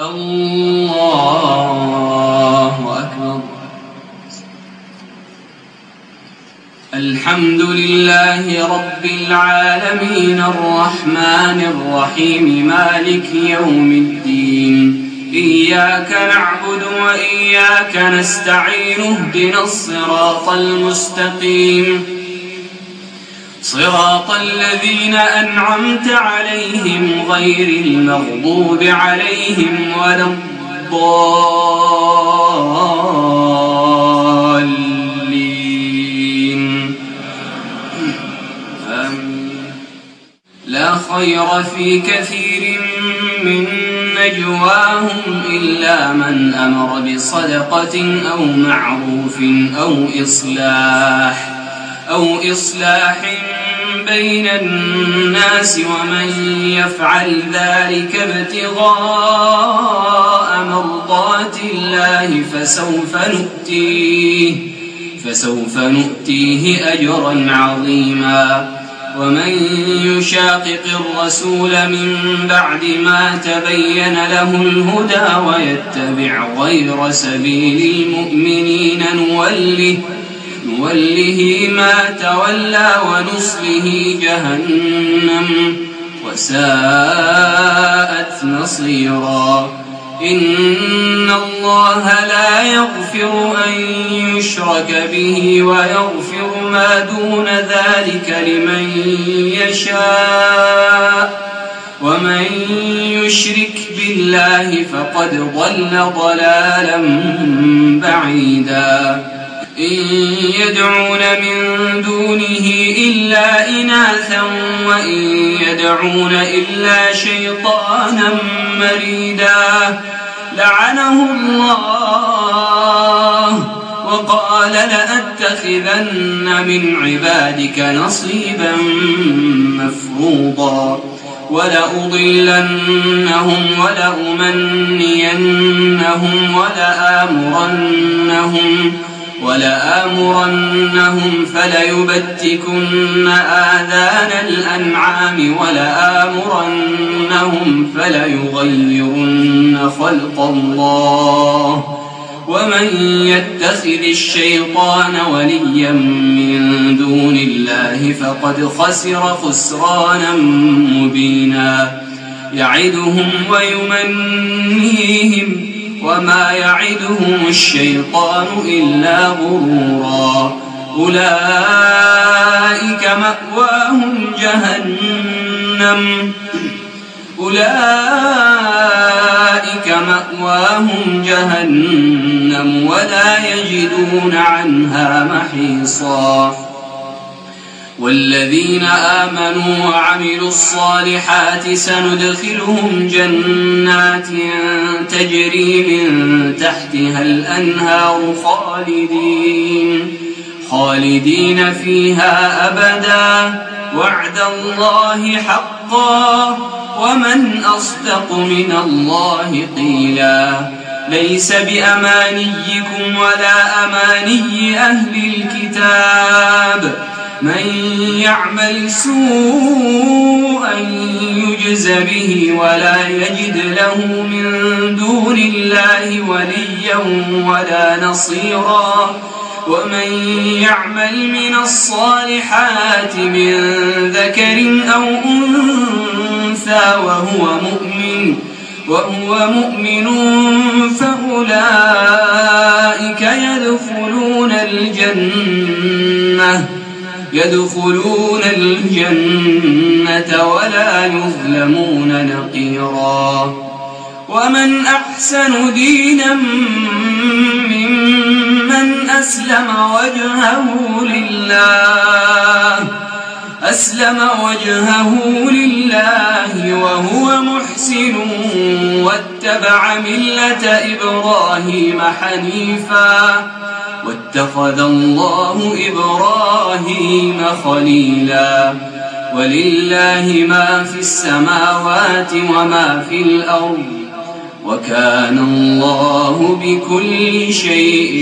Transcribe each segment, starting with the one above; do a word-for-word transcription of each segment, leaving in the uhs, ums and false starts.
الله أكبر. الحمد لله رب العالمين الرحمن الرحيم مالك يوم الدين. إياك نعبد وإياك نستعين اهدنا الصراط المستقيم صراط الذين أنعمت عليهم غير المغضوب عليهم ولا الضالين. آمين. لا خير في كثير من نجواهم إلا من أمر بصدقة أو معروف أو إصلاح أو إصلاح بين الناس، ومن يفعل ذلك ابتغاء مرضات الله فسوف نؤتيه فسوف نؤتيه أجرا عظيما. ومن يشاقق الرسول من بعد ما تبين له الهدى ويتبع غير سبيل المؤمنين نوله نوله ما تولى ونصله جهنم وساءت مصيرا. إن الله لا يغفر أن يشرك به ويغفر ما دون ذلك لمن يشاء، ومن يشرك بالله فقد ضل ضلالا بعيدا. إن يدعون من دونه إلا إناثا وإن يدعون إلا شيطانا مريدا لعنه الله وقال لأتخذن من عبادك نصيبا مفروضا ولأضلنهم ولأمنينهم ولآمرنهم ولآمرنهم فليبتكن آذان الأنعام ولآمرنهم فليغيرن خلق الله. ومن يتخذ الشيطان وليا من دون الله فقد خسر خسرانا مبينا. يعدهم ويمنيهم وما يعدهم الشيطان إلا غرورا. أولئك مأواهم جهنم أولئك مأواهم جهنم ولا يجدون عنها محيصا. والذين آمنوا وعملوا الصالحات سندخلهم جنات تجري من تحتها الأنهار خالدين خالدين فيها أبدا وعد الله حقا ومن أصدق من الله قيلا. ليس بأمانيكم ولا أماني أهل الكتاب من يعمل سوءا يجز به ولا يجد له من دون الله وليا ولا نصيرا. ومن يعمل من الصالحات من ذكر أو أنثى وهو مؤمن وهو مؤمن فأولئك يدخلون الجنة يدخلون الجنة ولا يظلمون نقيرا. ومن أحسن دينا ممن أسلم وجهه لله أسلم وجهه لله وهو محسن واتبع ملة إبراهيم حنيفا واتخذ الله إبراهيم خليلا. ولله ما في السماوات وما في الأرض وكان الله بكل شيء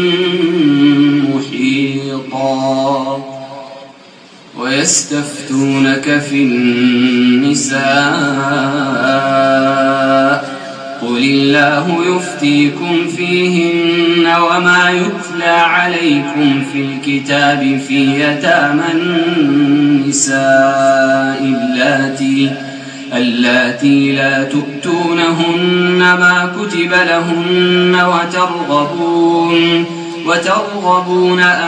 محيطا. ويستفتونك في النساء قل قل الله يفتيكم فيهن وما يتلى عليكم في الكتاب في يتامى النساء اللاتي اللاتي لا تؤتونهن ما كتب لهن وترغبون وترغبون أن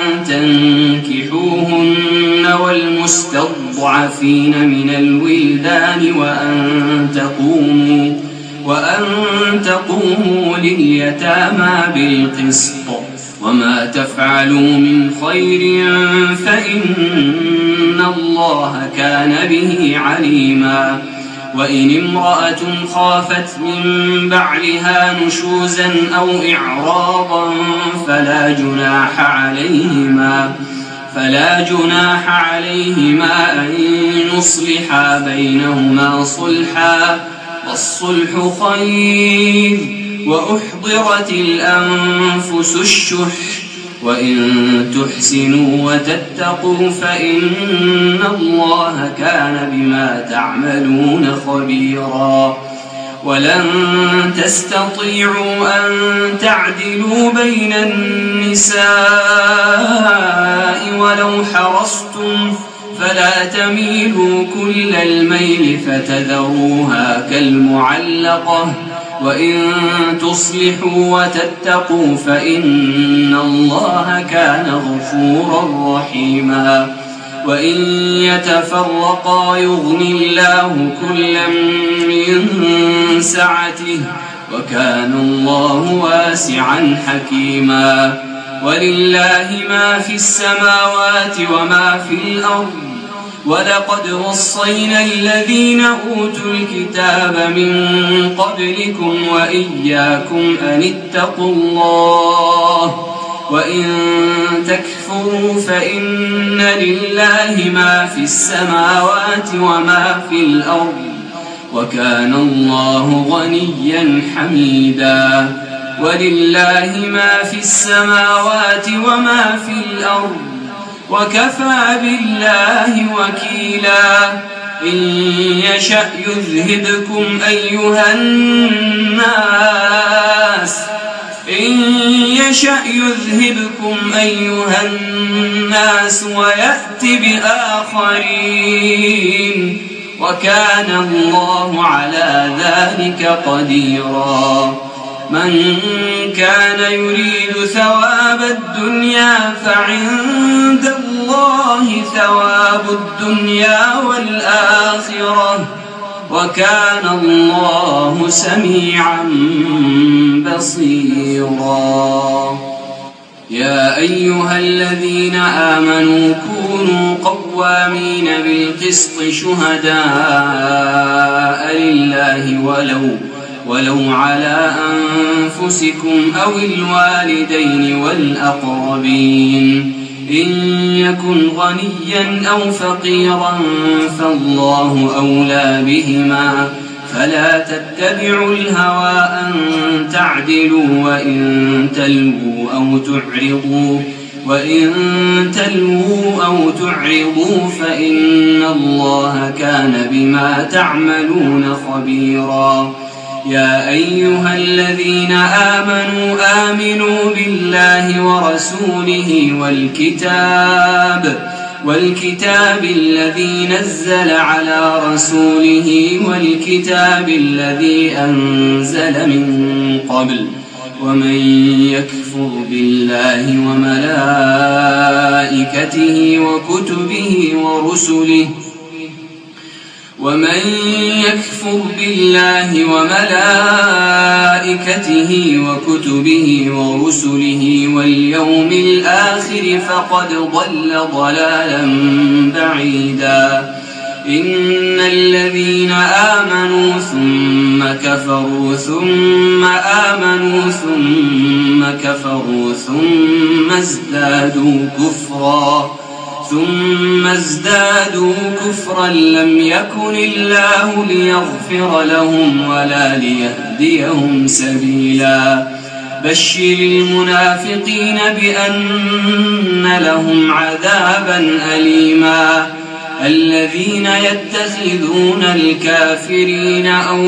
تنكحوهن والمستضعفين من الولدان وأن تقوموا وأن تقوموا لليتامى بالقسط وما تفعلوا من خير فإن الله كان به عليما. وإن امرأة خافت من بعلها نشوزا أو إعراضا فلا جناح عليهما فلا جناح عليهما أن يصلحا بينهما صلحا والصلح خير وأحضرت الأنفس الشح وإن تحسنوا وتتقوا فإن الله كان بما تعملون خبيرا. ولن تستطيعوا أن تعدلوا بين النساء ولو حرصتم فلا تميلوا كل الميل فتذروها كالمعلقة وإن تصلحوا وتتقوا فإن الله كان غفورا رحيما. وإن يتفرقا يغن الله كلا من سعته وكان الله واسعا حكيما. ولله ما في السماوات وما في الأرض ولقد وصينا الذين أوتوا الكتاب من قبلكم وإياكم أن اتقوا الله وإن تكفروا فإن لله ما في السماوات وما في الأرض وكان الله غنيا حميدا. ولله ما في السماوات وما في الأرض وكفى بالله وكيلا. إن يشأ يذهبكم أيها الناس إن يشأ يذهبكم أيها الناس ويأت بآخرين وكان الله على ذلك قديرا. من كان يريد ثواب الدنيا فعند الله ثواب الدنيا والآخرة وكان الله سميعا بصيرا. يا أيها الذين آمنوا كونوا قوامين بالقسط شهداء لله ولو ولو على أنفسكم أو الوالدين والأقربين إن يكن غنيا أو فقيرا فالله أولى بهما فلا تتبعوا الهوى أن تعدلوا وإن تلووا أو تعرضوا وإن تلووا أو تعرضوا فإن الله كان بما تعملون خبيرا. يا أيها الذين آمنوا آمنوا بالله ورسوله والكتاب والكتاب الذي نزل على رسوله والكتاب الذي أنزل من قبل ومن يكفر بالله وملائكته وكتبه ورسله ومن يكفر بالله وملائكته وكتبه ورسله واليوم الآخر فقد ضل ضلالا بعيدا. إن الذين آمنوا ثم كفروا ثم آمنوا ثم كفروا ثم ازدادوا كفرا ثم ازدادوا كفرا لم يكن الله ليغفر لهم ولا ليهديهم سبيلا. بشر المنافقين بأن لهم عذابا أليما. الذين يتخذون الكافرين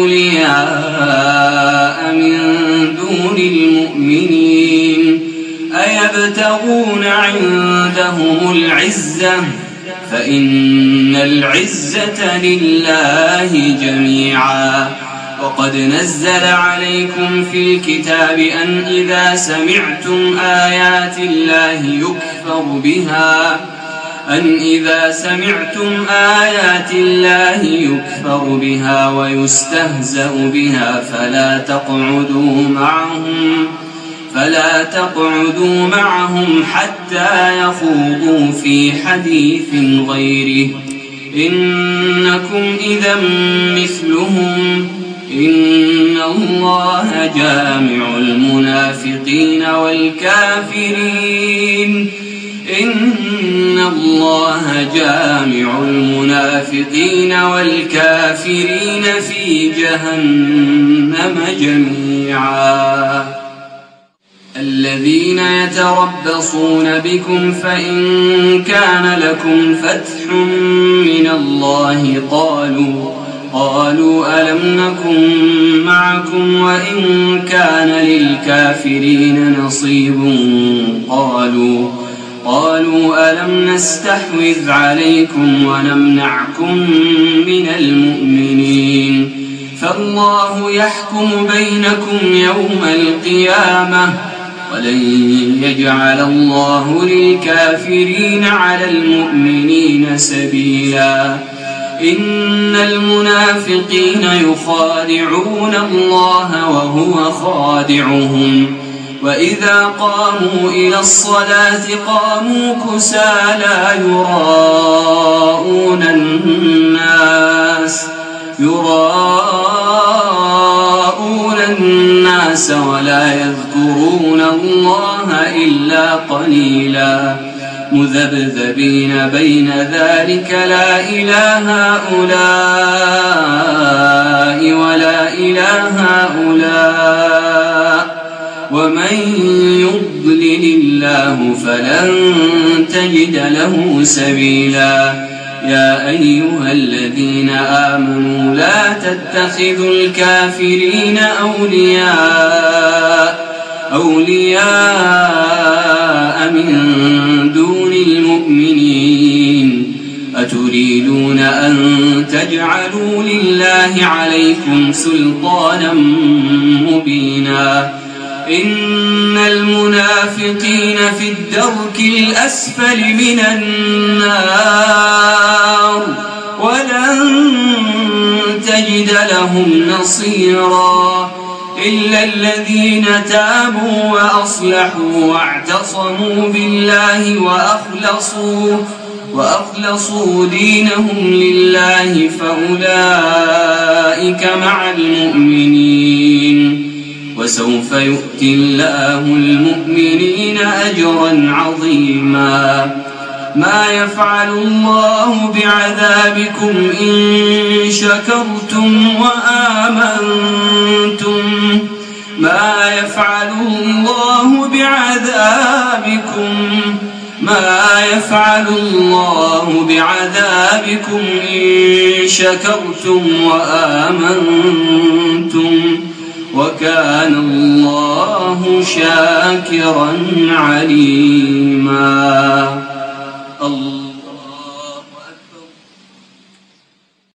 أولياء من دون المؤمنين أيبتغون عندهم العزة فإن العزة لله جميعا. وقد نزل عليكم في الكتاب أن إذا سمعتم آيات الله يكفر بها أن إذا سمعتم آيات الله يكفر بها ويستهزأ بها فلا تقعدوا معهم فلا تقعدوا معهم حتى يخوضوا في حديث غيره إنكم إذا مثلهم إن الله جامع المنافقين والكافرين إن الله جامع المنافقين والكافرين في جهنم جميعا. الذين يتربصون بكم فإن كان لكم فتح من الله قالوا قالوا ألم نكن معكم وإن كان للكافرين نصيب قالوا قالوا ألم نستحوذ عليكم ونمنعكم من المؤمنين فالله يحكم بينكم يوم القيامة ولن يجعل الله للكافرين على المؤمنين سبيلا. إن المنافقين يخادعون الله وهو خادعهم وإذا قاموا إلى الصلاة قاموا كسالى يراءون الناس يراءون الناس ولا يذكرون الله إلا قليلا مذبذبين بين ذلك لا إله هؤلاء ولا إله هؤلاء ومن يضلل الله فلن تجد له سبيلا. يا أيها الذين آمنوا لا تتخذوا الكافرين أولياء أولياء من دون المؤمنين أتريدون أن تجعلوا لله عليكم سلطانا مبينا. إن المنافقين في الدرك الأسفل من النار ولن تجد لهم نصيرا إلا الذين تابوا وأصلحوا واعتصموا بالله وأخلصوا وأخلصوا دينهم لله فأولئك مع المؤمنين وسوف يؤتي الله المؤمنين أجرا عظيما. ما يفعل الله بعذابكم إن شكرتم وآمنتم ما يفعل الله بعذابكم ما يفعل الله بعذابكم إن شكرتم وآمنتم وكان الله شاكرا عليما. الله